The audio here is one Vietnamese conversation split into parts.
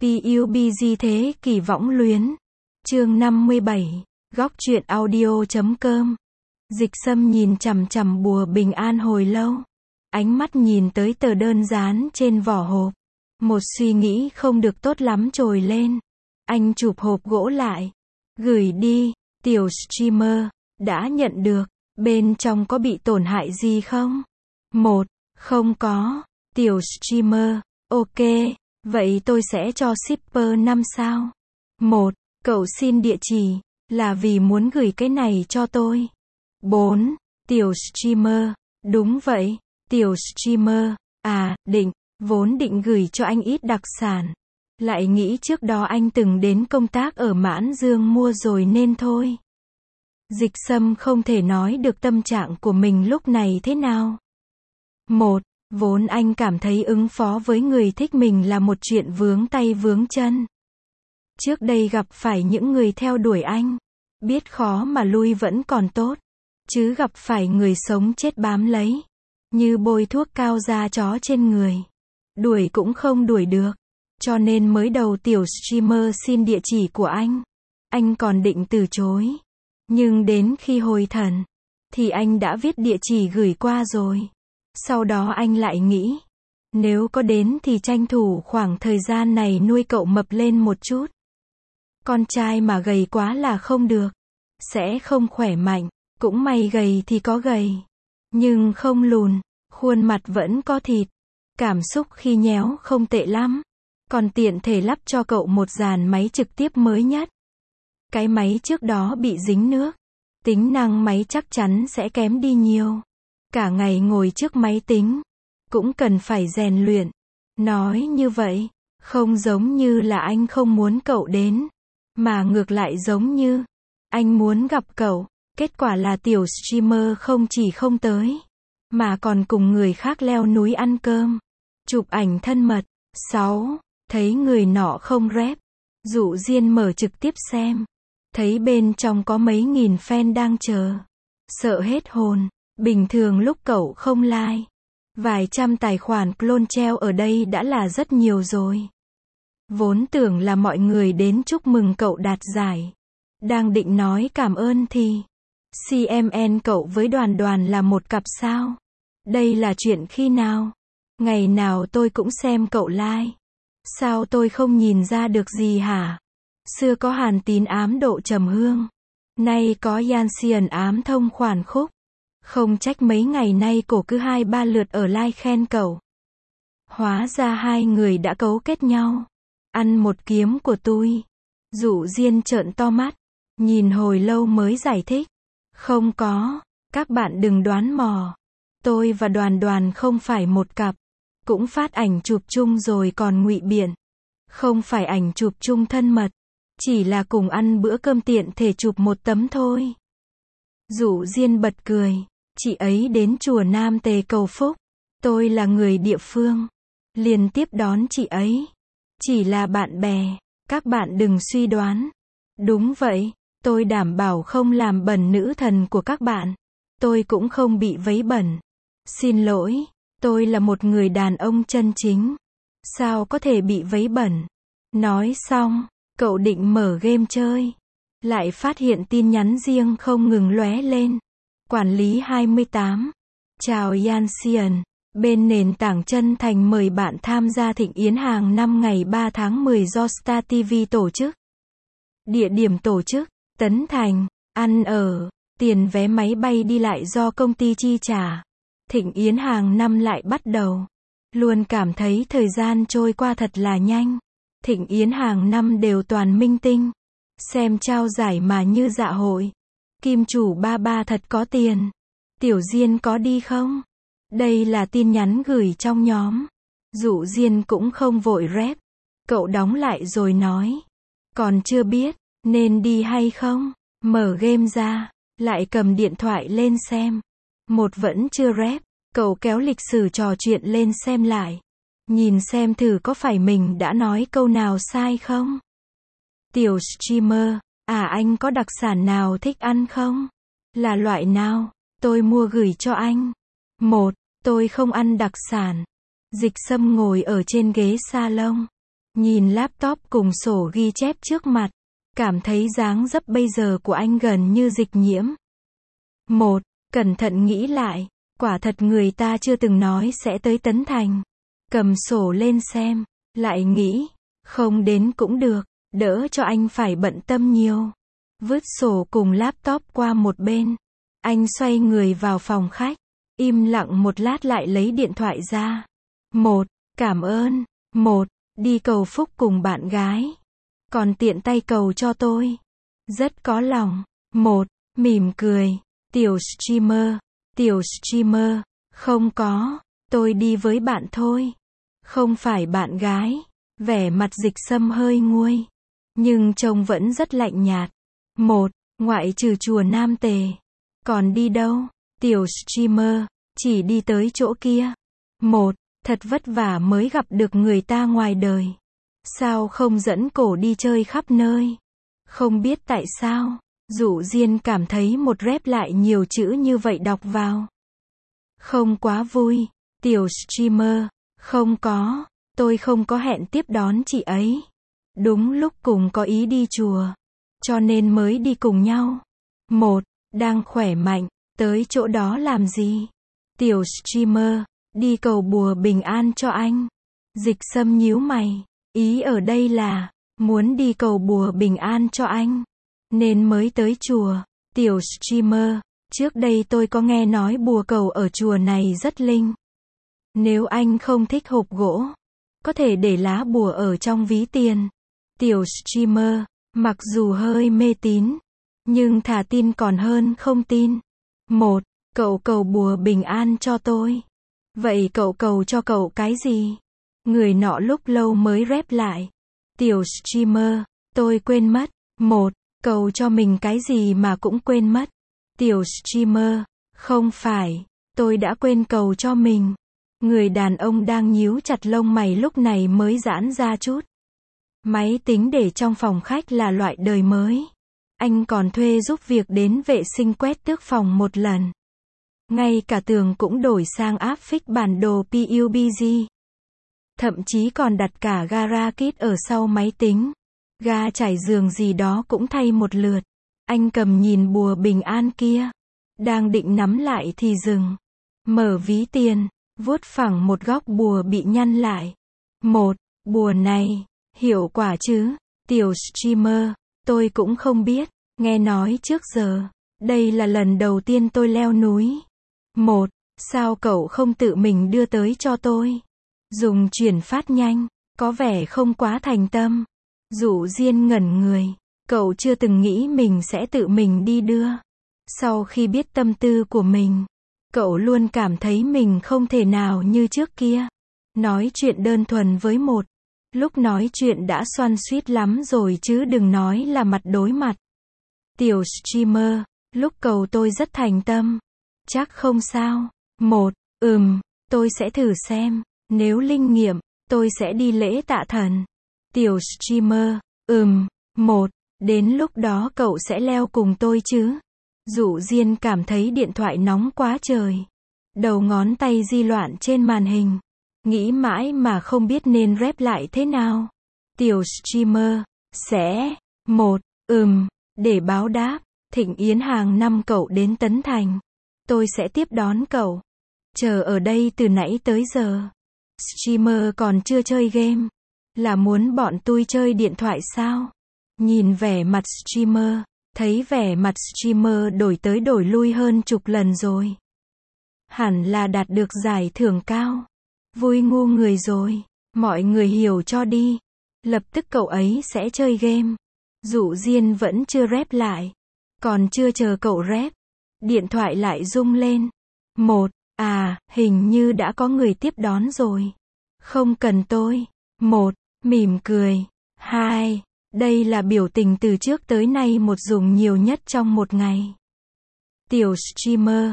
PUBG thế kỷ võng luyến. Chương 57. Góc truyện audio.com. Dịch Sâm nhìn chằm chằm bùa bình an hồi lâu. Ánh mắt nhìn tới tờ đơn dán trên vỏ hộp. Một suy nghĩ không được tốt lắm trồi lên. Anh chụp hộp gỗ lại. Gửi đi, tiểu streamer. Đã nhận được. Bên trong có bị tổn hại gì không? Không có. Tiểu streamer. Ok. Vậy tôi sẽ cho shipper 5 sao. Cậu xin địa chỉ. Là vì muốn gửi cái này cho tôi. 4. Tiểu streamer. Đúng vậy. Tiểu streamer. Vốn định gửi cho anh ít đặc sản. Lại nghĩ trước đó anh từng đến công tác ở Mãn Dương mua rồi nên thôi. Dịch Sâm không thể nói được tâm trạng của mình lúc này thế nào. Vốn anh cảm thấy ứng phó với người thích mình là một chuyện vướng tay vướng chân. Trước đây gặp phải những người theo đuổi anh. Biết khó mà lui vẫn còn tốt. Chứ gặp phải người sống chết bám lấy. Như bôi thuốc cao da chó trên người. Đuổi cũng không đuổi được. Cho nên mới đầu tiểu streamer xin địa chỉ của anh. Anh còn định từ chối. Nhưng đến khi hồi thần. Thì anh đã viết địa chỉ gửi qua rồi. Sau đó anh lại nghĩ. Nếu có đến thì tranh thủ khoảng thời gian này nuôi cậu mập lên một chút. Con trai mà gầy quá là không được. Sẽ không khỏe mạnh. Cũng may gầy thì có gầy. Nhưng không lùn. Khuôn mặt vẫn có thịt. Cảm xúc khi nhéo không tệ lắm. Còn tiện thể lắp cho cậu một dàn máy trực tiếp mới nhất. Cái máy trước đó bị dính nước. Tính năng máy chắc chắn sẽ kém đi nhiều. Cả ngày ngồi trước máy tính. Cũng cần phải rèn luyện. Nói như vậy. Không giống như là anh không muốn cậu đến. Mà ngược lại giống như. Anh muốn gặp cậu. Kết quả là tiểu streamer không chỉ không tới. Mà còn cùng người khác leo núi ăn cơm. Chụp ảnh thân mật. 6. Thấy người nọ không rep. Dụ Diên mở trực tiếp xem. Thấy bên trong có mấy nghìn fan đang chờ. Sợ hết hồn. Bình thường lúc cậu không like. Vài trăm tài khoản clone treo ở đây đã là rất nhiều rồi. Vốn tưởng là mọi người đến chúc mừng cậu đạt giải. Đang định nói cảm ơn thì. CMN cậu với Đoàn Đoàn là một cặp sao? Đây là chuyện khi nào? Ngày nào tôi cũng xem cậu like. Sao tôi không nhìn ra được gì hả? Xưa có Hàn Tín ám độ trầm hương. Nay có Yanxian ám thông khoản khúc. Không trách mấy ngày nay cổ cứ 2-3 lượt ở like khen cậu. Hóa ra hai người đã cấu kết nhau. Ăn một kiếm của tôi. Dụ Diên trợn to mắt. Nhìn hồi lâu mới giải thích. Không có. Các bạn đừng đoán mò. Tôi và Đoàn Đoàn không phải một cặp. Cũng phát ảnh chụp chung rồi còn ngụy biện. Không phải ảnh chụp chung thân mật. Chỉ là cùng ăn bữa cơm tiện thể chụp một tấm thôi. Dụ Diên bật cười. Chị ấy đến chùa Nam Tề cầu phúc. Tôi là người địa phương. Liền tiếp đón chị ấy. Chỉ là bạn bè. Các bạn đừng suy đoán. Đúng vậy. Tôi đảm bảo không làm bẩn nữ thần của các bạn. Tôi cũng không bị vấy bẩn. Xin lỗi. Tôi là một người đàn ông chân chính. Sao có thể bị vấy bẩn? Nói xong, cậu định mở game chơi. Lại phát hiện tin nhắn riêng không ngừng lóe lên. Quản lý 28. Chào Yanxian. Bên nền tảng chân thành mời bạn tham gia thịnh yến hàng năm ngày 3 tháng 10 do Star TV tổ chức. Địa điểm tổ chức, Tấn Thành. Ăn ở, tiền vé máy bay đi lại do công ty chi trả. Thịnh yến hàng năm lại bắt đầu. Luôn cảm thấy thời gian trôi qua thật là nhanh. Thịnh yến hàng năm đều toàn minh tinh. Xem trao giải mà như dạ hội. Kim chủ ba ba thật có tiền. Tiểu Diên có đi không? Đây là tin nhắn gửi trong nhóm. Dụ Diên cũng không vội rep. Cậu đóng lại rồi nói. Còn chưa biết, nên đi hay không? Mở game ra, lại cầm điện thoại lên xem. Vẫn chưa rep. Cậu kéo lịch sử trò chuyện lên xem lại. Nhìn xem thử có phải mình đã nói câu nào sai không? Tiểu streamer, anh có đặc sản nào thích ăn không? Là loại nào? Tôi mua gửi cho anh. Tôi không ăn đặc sản. Dịch Sâm ngồi ở trên ghế salon. Nhìn laptop cùng sổ ghi chép trước mặt, cảm thấy dáng dấp bây giờ của anh gần như dịch nhiễm. Một, cẩn thận nghĩ lại, quả thật người ta chưa từng nói sẽ tới Tấn Thành. Cầm sổ lên xem, lại nghĩ, không đến cũng được, đỡ cho anh phải bận tâm nhiều. Vứt sổ cùng laptop qua một bên. Anh xoay người vào phòng khách, im lặng một lát lại lấy điện thoại ra. Một, cảm ơn. Một, đi cầu phúc cùng bạn gái. Còn tiện tay cầu cho tôi. Rất có lòng. Một, mỉm cười. Tiểu streamer, không có, tôi đi với bạn thôi. Không phải bạn gái. Vẻ mặt Dịch Sâm hơi nguôi, nhưng trông vẫn rất lạnh nhạt. Một, ngoại trừ chùa Nam Tề. Còn đi đâu? Tiểu streamer, chỉ đi tới chỗ kia. Một, thật vất vả mới gặp được người ta ngoài đời. Sao không dẫn cổ đi chơi khắp nơi? Không biết tại sao, Dụ Diên cảm thấy một rep lại nhiều chữ như vậy đọc vào. Không quá vui. Tiểu streamer, không có, tôi không có hẹn tiếp đón chị ấy. Đúng lúc cùng có ý đi chùa, cho nên mới đi cùng nhau. Một, đang khỏe mạnh, tới chỗ đó làm gì? Tiểu streamer, đi cầu bùa bình an cho anh. Dịch Sâm nhíu mày, ý ở đây là, muốn đi cầu bùa bình an cho anh, nên mới tới chùa. Tiểu streamer, trước đây tôi có nghe nói bùa cầu ở chùa này rất linh. Nếu anh không thích hộp gỗ, có thể để lá bùa ở trong ví tiền. Tiểu streamer, mặc dù hơi mê tín, nhưng thà tin còn hơn không tin. Một, cậu cầu bùa bình an cho tôi. Vậy cậu cầu cho cậu cái gì? Người nọ lúc lâu mới rep lại. Tiểu streamer, tôi quên mất. Một, cầu cho mình cái gì mà cũng quên mất. Tiểu streamer, không phải, tôi đã quên cầu cho mình. Người đàn ông đang nhíu chặt lông mày lúc này mới giãn ra chút. Máy tính để trong phòng khách là loại đời mới. Anh còn thuê giúp việc đến vệ sinh quét tước phòng một lần. Ngay cả tường cũng đổi sang áp phích bản đồ PUBG. Thậm chí còn đặt cả gara kit ở sau máy tính. Ga trải giường gì đó cũng thay một lượt. Anh cầm nhìn bùa bình an kia. Đang định nắm lại thì dừng. Mở ví tiền, vuốt phẳng một góc bùa bị nhăn lại. Một, bùa này, hiệu quả chứ? Tiểu streamer, tôi cũng không biết, nghe nói trước giờ, đây là lần đầu tiên tôi leo núi. Một, sao cậu không tự mình đưa tới cho tôi? Dùng chuyển phát nhanh, có vẻ không quá thành tâm. Dụ Diên ngẩn người, cậu chưa từng nghĩ mình sẽ tự mình đi đưa. Sau khi biết tâm tư của mình, cậu luôn cảm thấy mình không thể nào như trước kia. Nói chuyện đơn thuần với một. Lúc nói chuyện đã xoăn xuýt lắm rồi chứ đừng nói là mặt đối mặt. Tiểu streamer, lúc cầu tôi rất thành tâm. Chắc không sao. Một, tôi sẽ thử xem. Nếu linh nghiệm, tôi sẽ đi lễ tạ thần. Tiểu streamer, một, đến lúc đó cậu sẽ leo cùng tôi chứ? Dụ Diên cảm thấy điện thoại nóng quá trời. Đầu ngón tay di loạn trên màn hình. Nghĩ mãi mà không biết nên rep lại thế nào. Tiểu streamer, sẽ, một, để báo đáp, thịnh yến hàng năm cậu đến Tấn Thành. Tôi sẽ tiếp đón cậu. Chờ ở đây từ nãy tới giờ. Streamer còn chưa chơi game. Là muốn bọn tôi chơi điện thoại sao? Nhìn vẻ mặt streamer, thấy vẻ mặt streamer đổi tới đổi lui hơn chục lần rồi. Hẳn là đạt được giải thưởng cao. Vui ngu người rồi. Mọi người hiểu cho đi. Lập tức cậu ấy sẽ chơi game. Dụ Diên vẫn chưa rep lại. Còn chưa chờ cậu rep, điện thoại lại rung lên. Một, hình như đã có người tiếp đón rồi. Không cần tôi. Một, mỉm cười. Hai, đây là biểu tình từ trước tới nay một dùng nhiều nhất trong một ngày. Tiểu streamer,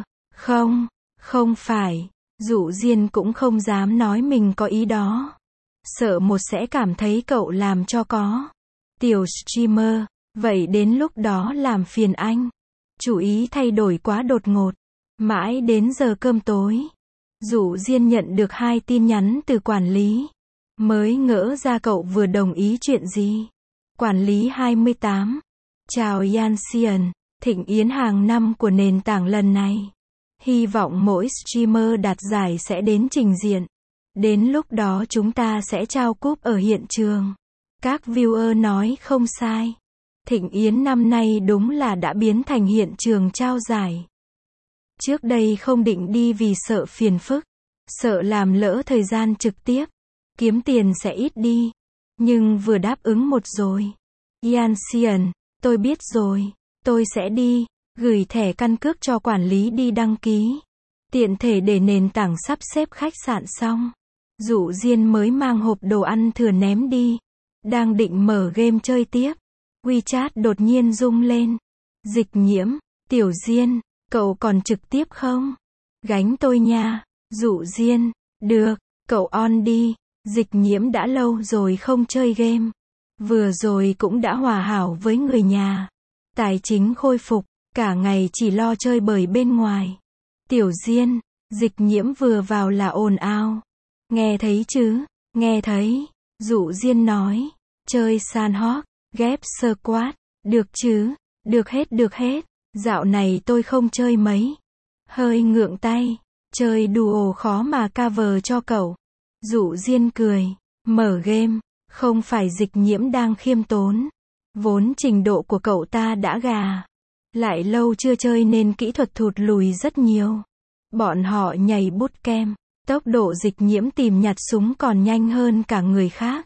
không phải. Dụ Diên cũng không dám nói mình có ý đó. Sợ một sẽ cảm thấy cậu làm cho có. Tiểu streamer, vậy đến lúc đó làm phiền anh. Chủ ý thay đổi quá đột ngột. Mãi đến giờ cơm tối, Dụ Diên nhận được 2 tin nhắn từ quản lý. Mới ngỡ ra cậu vừa đồng ý chuyện gì. Quản lý 28. Chào Yanxian, thịnh yến hàng năm của nền tảng lần này. Hy vọng mỗi streamer đạt giải sẽ đến trình diện. Đến lúc đó chúng ta sẽ trao cúp ở hiện trường. Các viewer nói không sai. Thịnh yến năm nay đúng là đã biến thành hiện trường trao giải. Trước đây không định đi vì sợ phiền phức, sợ làm lỡ thời gian trực tiếp, kiếm tiền sẽ ít đi. Nhưng vừa đáp ứng một rồi. Yanxian, tôi biết rồi, tôi sẽ đi, gửi thẻ căn cước cho quản lý đi đăng ký. Tiện thể để nền tảng sắp xếp khách sạn xong. Dụ Diên mới mang hộp đồ ăn thừa ném đi. Đang định mở game chơi tiếp. WeChat đột nhiên rung lên. Dịch Nhiễm, Tiểu Diên, cậu còn trực tiếp không? Gánh tôi nha. Dụ Diên, được, cậu on đi. Dịch Nhiễm đã lâu rồi không chơi game. Vừa rồi cũng đã hòa hảo với người nhà. Tài chính khôi phục, cả ngày chỉ lo chơi bời bên ngoài. Tiểu Diên, Dịch Nhiễm vừa vào là ồn ào. Nghe thấy chứ? Nghe thấy. Dụ Diên nói. Chơi Sandbox, ghép squad, được chứ? Được hết. Dạo này tôi không chơi mấy. Hơi ngượng tay. Chơi duo khó mà cover cho cậu. Dụ Diên cười. Mở game. Không phải Dịch Nhiễm đang khiêm tốn. Vốn trình độ của cậu ta đã gà. Lại lâu chưa chơi nên kỹ thuật thụt lùi rất nhiều. Bọn họ nhảy bootcamp. Tốc độ Dịch Nhiễm tìm nhặt súng còn nhanh hơn cả người khác.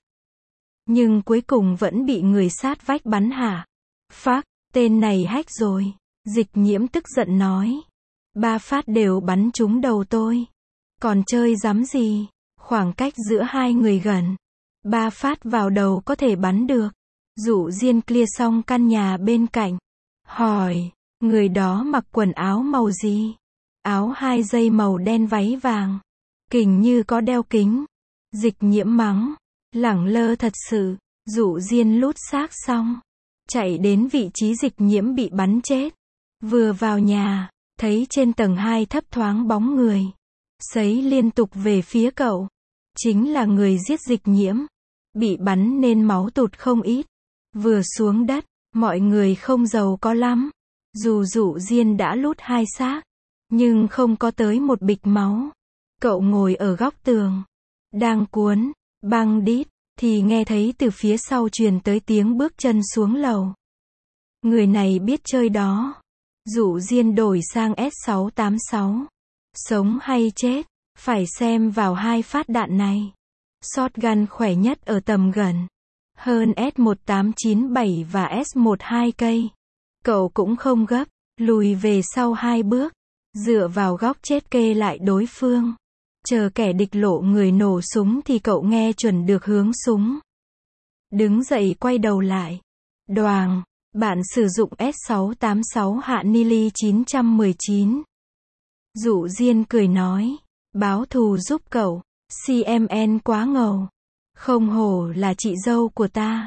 Nhưng cuối cùng vẫn bị người sát vách bắn hạ. Phác, tên này hack rồi. Dịch Nhiễm tức giận nói. 3 phát đều bắn trúng đầu tôi. Còn chơi dám gì? Khoảng cách giữa hai người gần. 3 phát vào đầu có thể bắn được. Dụ Diên clear xong căn nhà bên cạnh. Hỏi, người đó mặc quần áo màu gì? Áo 2 dây màu đen váy vàng. Kình như có đeo kính. Dịch Nhiễm mắng. Lẳng lơ thật sự. Dụ Diên lút xác xong. Chạy đến vị trí Dịch Nhiễm bị bắn chết. Vừa vào nhà, thấy trên tầng 2 thấp thoáng bóng người. Sấy liên tục về phía cậu. Chính là người giết Dịch Nhiễm. Bị bắn nên máu tụt không ít. Vừa xuống đất, mọi người không giàu có lắm. Dù Dụ Diên đã lút 2 xác, nhưng không có tới một bịch máu. Cậu ngồi ở góc tường, đang cuốn băng đít, thì nghe thấy từ phía sau truyền tới tiếng bước chân xuống lầu. Người này biết chơi đó. Dụ Diên đổi sang S686. Sống hay chết, phải xem vào 2 phát đạn này. Shotgun khỏe nhất ở tầm gần. Hơn S1897 và S12 cây. Cậu cũng không gấp, lùi về sau 2 bước. Dựa vào góc chết kê lại đối phương. Chờ kẻ địch lộ người nổ súng thì cậu nghe chuẩn được hướng súng. Đứng dậy quay đầu lại. Đoàng, bạn sử dụng S686 hạ Nili 919. Dụ Diên cười nói. Báo thù giúp cậu. CMN quá ngầu. Không hổ là chị dâu của ta.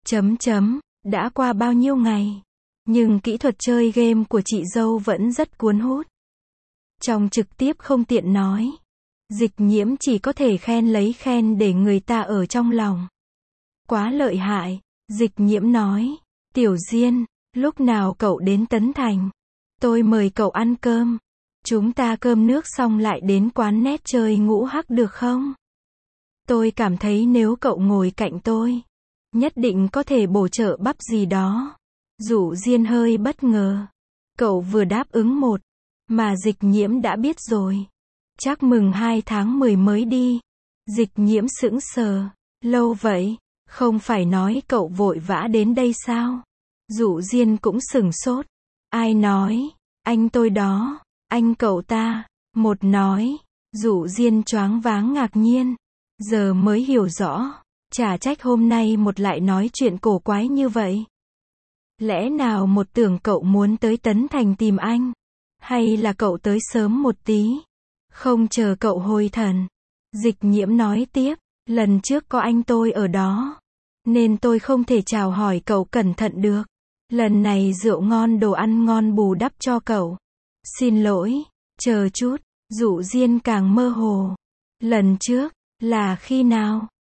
Đã qua bao nhiêu ngày. Nhưng kỹ thuật chơi game của chị dâu vẫn rất cuốn hút. Trong trực tiếp không tiện nói. Dịch Nhiễm chỉ có thể khen lấy khen để người ta ở trong lòng. Quá lợi hại. Dịch Nhiễm nói. Tiểu Diên, lúc nào cậu đến Tấn Thành? Tôi mời cậu ăn cơm. Chúng ta cơm nước xong lại đến quán net chơi ngũ hắc được không? Tôi cảm thấy nếu cậu ngồi cạnh tôi, nhất định có thể bổ trợ bắp gì đó. Dụ Diên hơi bất ngờ. Cậu vừa đáp ứng một, mà Dịch Nhiễm đã biết rồi. Chắc mừng 2 tháng 10 mới đi. Dịch Nhiễm sững sờ. Lâu vậy, không phải nói cậu vội vã đến đây sao? Dụ Diên cũng sửng sốt. Ai nói? Anh tôi đó. Anh cậu ta. Một nói. Dụ Diên choáng váng ngạc nhiên. Giờ mới hiểu rõ. Chả trách hôm nay một lại nói chuyện cổ quái như vậy. Lẽ nào một tưởng cậu muốn tới Tấn Thành tìm anh? Hay là cậu tới sớm một tí? Không chờ cậu hồi thần. Dịch Nhiễm nói tiếp. Lần trước có anh tôi ở đó. Nên tôi không thể chào hỏi cậu cẩn thận được. Lần này rượu ngon đồ ăn ngon bù đắp cho cậu. Xin lỗi. Chờ chút. Dụ Diên càng mơ hồ. Lần trước, là khi nào?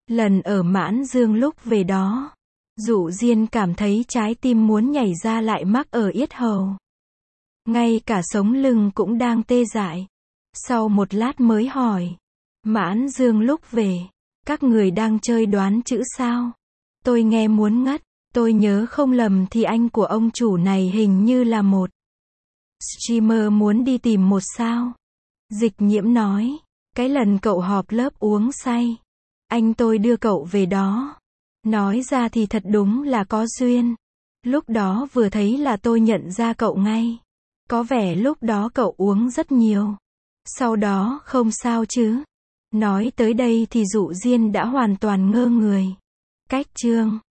Lần ở Mãn Dương lúc về đó, Dụ Diên cảm thấy trái tim muốn nhảy ra lại mắc ở yết hầu. Ngay cả sống lưng cũng đang tê dại. Sau một lát mới hỏi. Mãn Dương lúc về, các người đang chơi đoán chữ sao? Tôi nghe muốn ngất. Tôi nhớ không lầm thì anh của ông chủ này hình như là một streamer muốn đi tìm một sao. Dịch Nhiễm nói. Cái lần cậu họp lớp uống say, anh tôi đưa cậu về đó. Nói ra thì thật đúng là có duyên. Lúc đó vừa thấy là tôi nhận ra cậu ngay. Có vẻ lúc đó cậu uống rất nhiều. Sau đó không sao chứ? Nói tới đây thì Dụ Diên đã hoàn toàn ngơ người. Cách chương